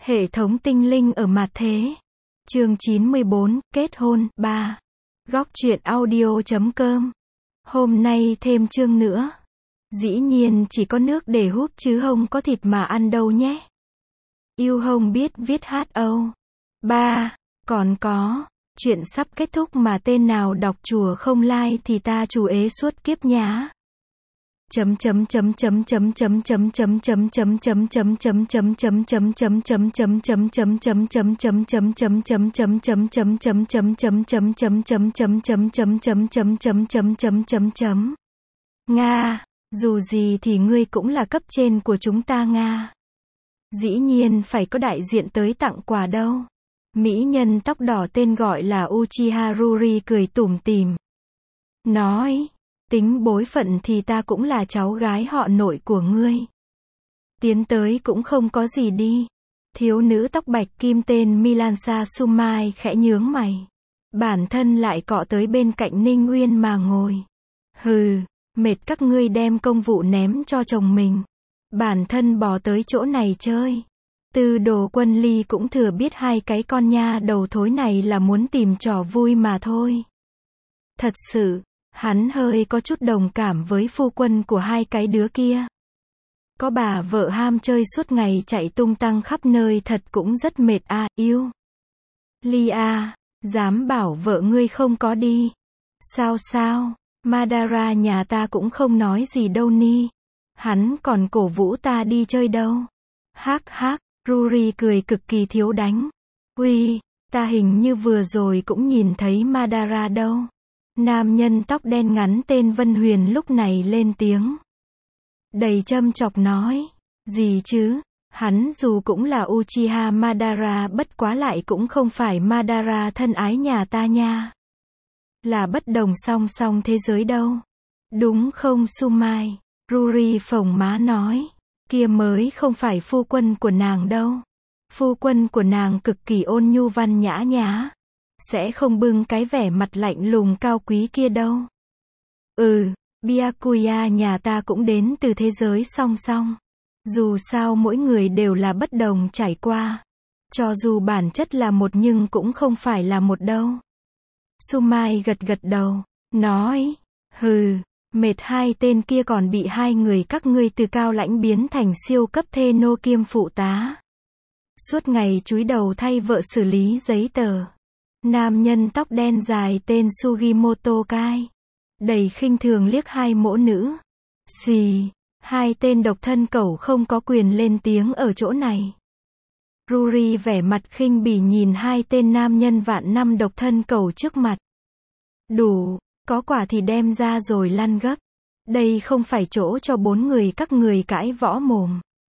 Hệ thống tinh linh ở mặt thế. Chương 94, kết hôn, 3. Góc truyện audio.com. Hôm nay thêm chương nữa. Dĩ nhiên chỉ có nước để húp chứ không có thịt mà ăn đâu nhé. Yêu Hồng biết viết HO. 3. Còn có, chuyện sắp kết thúc mà tên nào đọc chùa không like thì ta chủ ế suốt kiếp nhá. Nga, dù gì thì ngươi cũng là cấp trên của chúng ta Nga. Dĩ nhiên phải có đại diện tới tặng quà đâu. Mỹ nhân tóc đỏ tên gọi là Uchiha Ruri cười tủm tỉm. Nói, tính bối phận thì ta cũng là cháu gái họ nội của ngươi. Tiến tới cũng không có gì đi. Thiếu nữ tóc bạch kim tên Milansa Sumai khẽ nhướng mày. Bản thân lại cọ tới bên cạnh Ninh Uyên mà ngồi. Hừ, mệt các ngươi đem công vụ ném cho chồng mình. Bản thân bỏ tới chỗ này chơi. Tư Đồ Quân Ly cũng thừa biết hai cái con nha đầu thối này là muốn tìm trò vui mà thôi. Thật sự, hắn hơi có chút đồng cảm với phu quân của hai cái đứa kia. Có bà vợ ham chơi suốt ngày chạy tung tăng khắp nơi thật cũng rất mệt à, yêu. Ly à, dám bảo vợ ngươi không có đi. Sao, Madara nhà ta cũng không nói gì đâu ni. Hắn còn cổ vũ ta đi chơi đâu. Hắc, Ruri cười cực kỳ thiếu đánh. Uy, ta hình như vừa rồi cũng nhìn thấy Madara đâu. Nam nhân tóc đen ngắn tên Vân Huyền lúc này lên tiếng. Đầy châm chọc nói. Gì chứ, hắn dù cũng là Uchiha Madara bất quá lại cũng không phải Madara thân ái nhà ta nha. Là bất đồng song song thế giới đâu. Đúng không Sumai? Ruri phồng má nói. Kia mới không phải phu quân của nàng đâu. Phu quân của nàng cực kỳ ôn nhu văn nhã. Sẽ không bưng cái vẻ mặt lạnh lùng cao quý kia đâu. Byakuya nhà ta cũng đến từ thế giới song song. Dù sao mỗi người đều là bất đồng trải qua. Cho dù bản chất là một nhưng cũng không phải là một đâu. Sumai gật đầu, nói, hừ, mệt hai tên kia còn bị hai người các ngươi từ cao lãnh biến thành siêu cấp thê nô kiêm phụ tá. Suốt ngày chúi đầu thay vợ xử lý giấy tờ. Nam nhân tóc đen dài tên Sugimoto Kai. Đầy khinh thường liếc hai mỗ nữ. Xì, hai tên độc thân cẩu không có quyền lên tiếng ở chỗ này. Ruri vẻ mặt khinh bỉ nhìn hai tên nam nhân vạn năm độc thân cẩu trước mặt. Đủ, có quả thì đem ra rồi lăn gấp. Đây không phải chỗ cho bốn người các người cãi võ mồm.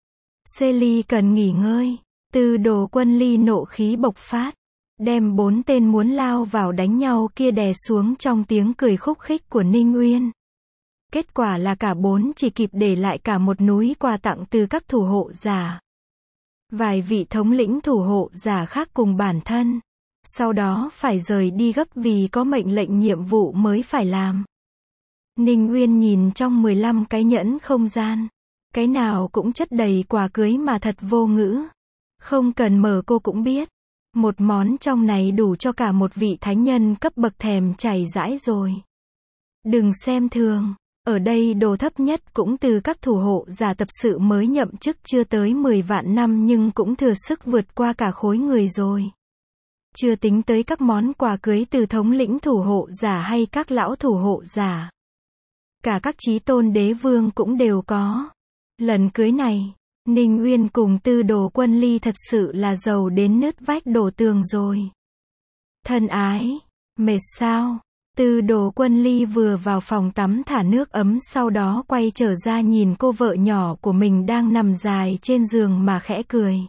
Selly cần nghỉ ngơi. Tư Đồ Quân Ly nộ khí bộc phát. Đem bốn tên muốn lao vào đánh nhau kia đè xuống trong tiếng cười khúc khích của Ninh Uyên. Kết quả là cả bốn chỉ kịp để lại cả một núi quà tặng từ các thủ hộ giả. Vài vị thống lĩnh thủ hộ giả khác cùng bản thân. Sau đó phải rời đi gấp vì có mệnh lệnh nhiệm vụ mới phải làm. Ninh Uyên nhìn trong 15 cái nhẫn không gian. Cái nào cũng chất đầy quà cưới mà thật vô ngữ. Không cần mở cô cũng biết. Một món trong này đủ cho cả một vị thánh nhân cấp bậc thèm chảy rãi rồi. Đừng xem thường. Ở đây đồ thấp nhất cũng từ các thủ hộ giả tập sự mới nhậm chức chưa tới 10 vạn năm nhưng cũng thừa sức vượt qua cả khối người rồi. Chưa tính tới các món quà cưới từ thống lĩnh thủ hộ giả hay các lão thủ hộ giả. Cả các chí tôn đế vương cũng đều có. Lần cưới này, Ninh Uyên cùng Tư Đồ Quân Ly thật sự là giàu đến nứt vách đổ tường rồi. Thân ái, mệt sao? Tư Đồ Quân Ly vừa vào phòng tắm thả nước ấm sau đó quay trở ra nhìn cô vợ nhỏ của mình đang nằm dài trên giường mà khẽ cười.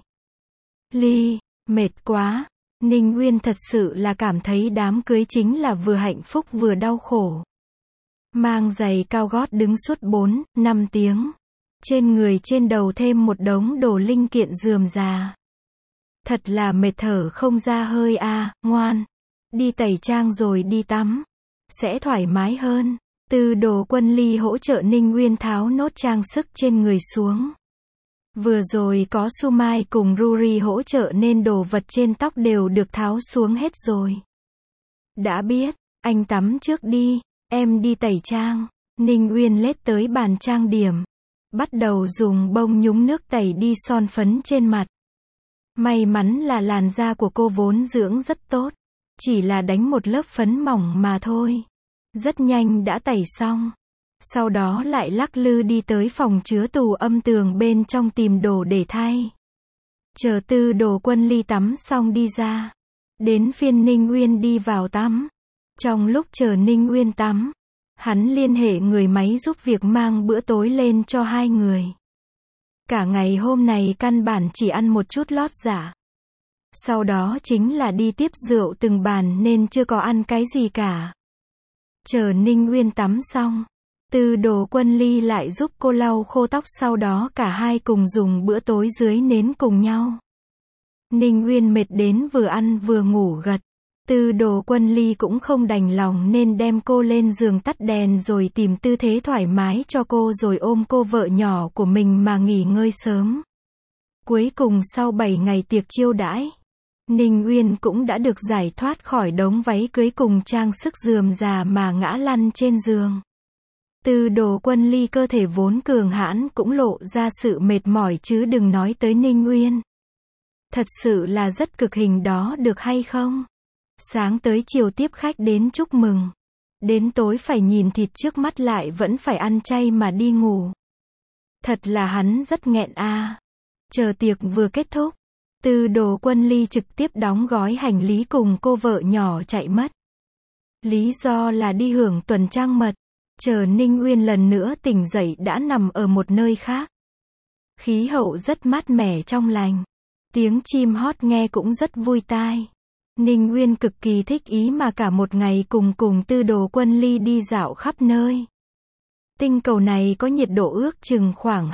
Ly, mệt quá. Ninh Uyên thật sự là cảm thấy đám cưới chính là vừa hạnh phúc vừa đau khổ. Mang giày cao gót đứng suốt 4-5 tiếng. Trên người trên đầu thêm một đống đồ linh kiện rườm rà. Thật là mệt thở không ra hơi à, ngoan. Đi tẩy trang rồi đi tắm. Sẽ thoải mái hơn. Tư Đồ Quân Ly hỗ trợ Ninh Uyên tháo nốt trang sức trên người xuống. Vừa rồi có Sumai cùng Ruri hỗ trợ nên đồ vật trên tóc đều được tháo xuống hết rồi. Đã biết, anh tắm trước đi, em đi tẩy trang. Ninh Uyên lết tới bàn trang điểm. Bắt đầu dùng bông nhúng nước tẩy đi son phấn trên mặt. May mắn là làn da của cô vốn dưỡng rất tốt. Chỉ là đánh một lớp phấn mỏng mà thôi. Rất nhanh đã tẩy xong. Sau đó lại lắc lư đi tới phòng chứa tủ âm tường bên trong tìm đồ để thay. Chờ Tư Đồ Quân Ly tắm xong đi ra. Đến phiên Ninh Uyên đi vào tắm. Trong lúc chờ Ninh Uyên tắm, hắn liên hệ người máy giúp việc mang bữa tối lên cho hai người. Cả ngày hôm nay căn bản chỉ ăn một chút lót dạ. Sau đó chính là đi tiếp rượu từng bàn nên chưa có ăn cái gì cả. Chờ Ninh Uyên tắm xong, Tư Đồ Quân Ly lại giúp cô lau khô tóc, sau đó cả hai cùng dùng bữa tối dưới nến cùng nhau. Ninh Uyên mệt đến vừa ăn vừa ngủ gật. Tư Đồ Quân Ly cũng không đành lòng nên đem cô lên giường tắt đèn rồi tìm tư thế thoải mái cho cô rồi ôm cô vợ nhỏ của mình mà nghỉ ngơi sớm. Cuối cùng sau 7 ngày tiệc chiêu đãi, Ninh Uyên cũng đã được giải thoát khỏi đống váy cưới cùng trang sức rườm rà mà ngã lăn trên giường. Tư Đồ Quân Ly cơ thể vốn cường hãn cũng lộ ra sự mệt mỏi chứ đừng nói tới Ninh Uyên. Thật sự là rất cực hình đó được hay không? Sáng tới chiều tiếp khách đến chúc mừng. Đến tối phải nhìn thịt trước mắt lại vẫn phải ăn chay mà đi ngủ. Thật là hắn rất nghẹn a. Chờ tiệc vừa kết thúc, Tư Đồ Quân Ly trực tiếp đóng gói hành lý cùng cô vợ nhỏ chạy mất. Lý do là đi hưởng tuần trăng mật. Chờ Ninh Uyên lần nữa tỉnh dậy đã nằm ở một nơi khác. Khí hậu rất mát mẻ trong lành. Tiếng chim hót nghe cũng rất vui tai. Ninh Uyên cực kỳ thích ý mà cả một ngày cùng Tư Đồ Quân Ly đi dạo khắp nơi. Tinh cầu này có nhiệt độ ước chừng khoảng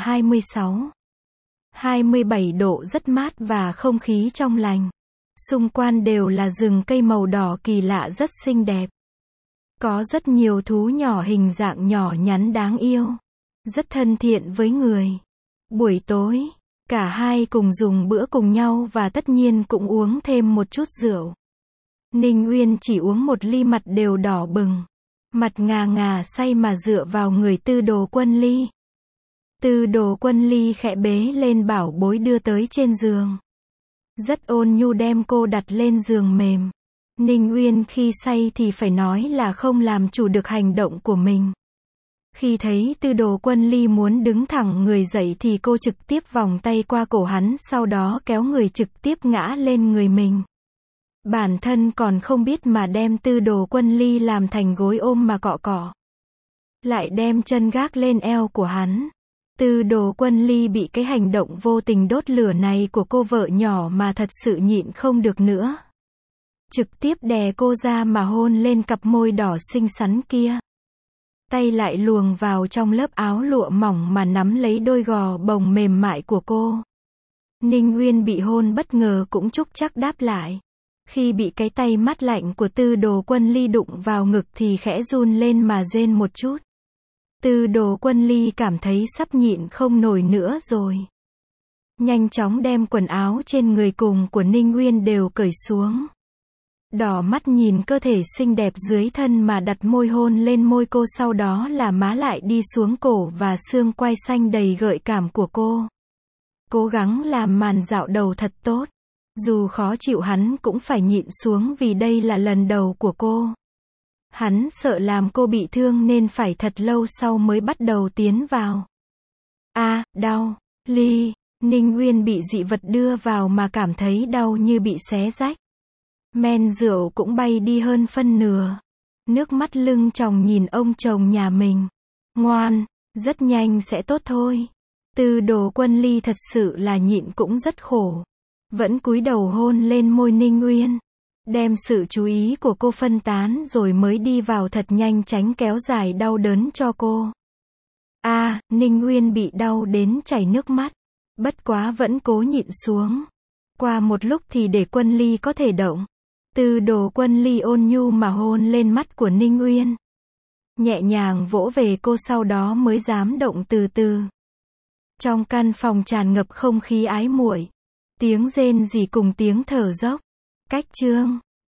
27 độ, rất mát và không khí trong lành. Xung quanh đều là rừng cây màu đỏ kỳ lạ rất xinh đẹp. Có rất nhiều thú nhỏ hình dạng nhỏ nhắn đáng yêu. Rất thân thiện với người. Buổi tối, cả hai cùng dùng bữa cùng nhau và tất nhiên cũng uống thêm một chút rượu. Ninh Uyên chỉ uống một ly mặt đều đỏ bừng. Mặt ngà ngà say mà dựa vào người Tư Đồ Quân Ly. Tư Đồ Quân Ly khẽ bế lên bảo bối đưa tới trên giường. Rất ôn nhu đem cô đặt lên giường mềm. Ninh Uyên khi say thì phải nói là không làm chủ được hành động của mình. Khi thấy Tư Đồ Quân Ly muốn đứng thẳng người dậy thì cô trực tiếp vòng tay qua cổ hắn, sau đó kéo người trực tiếp ngã lên người mình. Bản thân còn không biết mà đem Tư Đồ Quân Ly làm thành gối ôm mà cọ cọ. Lại đem chân gác lên eo của hắn. Tư Đồ Quân Ly bị cái hành động vô tình đốt lửa này của cô vợ nhỏ mà thật sự nhịn không được nữa. Trực tiếp đè cô ra mà hôn lên cặp môi đỏ xinh xắn kia. Tay lại luồn vào trong lớp áo lụa mỏng mà nắm lấy đôi gò bồng mềm mại của cô. Ninh Uyên bị hôn bất ngờ cũng chúc chắc đáp lại. Khi bị cái tay mát lạnh của Tư Đồ Quân Ly đụng vào ngực thì khẽ run lên mà rên một chút. Tư Đồ Quân Ly cảm thấy sắp nhịn không nổi nữa rồi. Nhanh chóng đem quần áo trên người cùng của Ninh Uyên đều cởi xuống. Đỏ mắt nhìn cơ thể xinh đẹp dưới thân mà đặt môi hôn lên môi cô, sau đó là má lại đi xuống cổ và xương quai xanh đầy gợi cảm của cô. Cố gắng làm màn dạo đầu thật tốt. Dù khó chịu hắn cũng phải nhịn xuống vì đây là lần đầu của cô. Hắn sợ làm cô bị thương nên phải thật lâu sau mới bắt đầu tiến vào. Đau. Ly. Ninh Uyên bị dị vật đưa vào mà cảm thấy đau như bị xé rách. Men rượu cũng bay đi hơn phân nửa. Nước mắt lưng tròng nhìn ông chồng nhà mình. Ngoan, rất nhanh sẽ tốt thôi. Tư Đồ Quân Ly thật sự là nhịn cũng rất khổ. Vẫn cúi đầu hôn lên môi Ninh Uyên. Đem sự chú ý của cô phân tán rồi mới đi vào thật nhanh tránh kéo dài đau đớn cho cô. Ninh Uyên bị đau đến chảy nước mắt. Bất quá vẫn cố nhịn xuống. Qua một lúc thì để Quân Ly có thể động. Tư Đồ Quân Ly ôn nhu mà hôn lên mắt của Ninh Uyên. Nhẹ nhàng vỗ về cô, sau đó mới dám động từ từ. Trong căn phòng tràn ngập không khí ái muội. Tiếng rên rỉ cùng tiếng thở dốc. Cách chương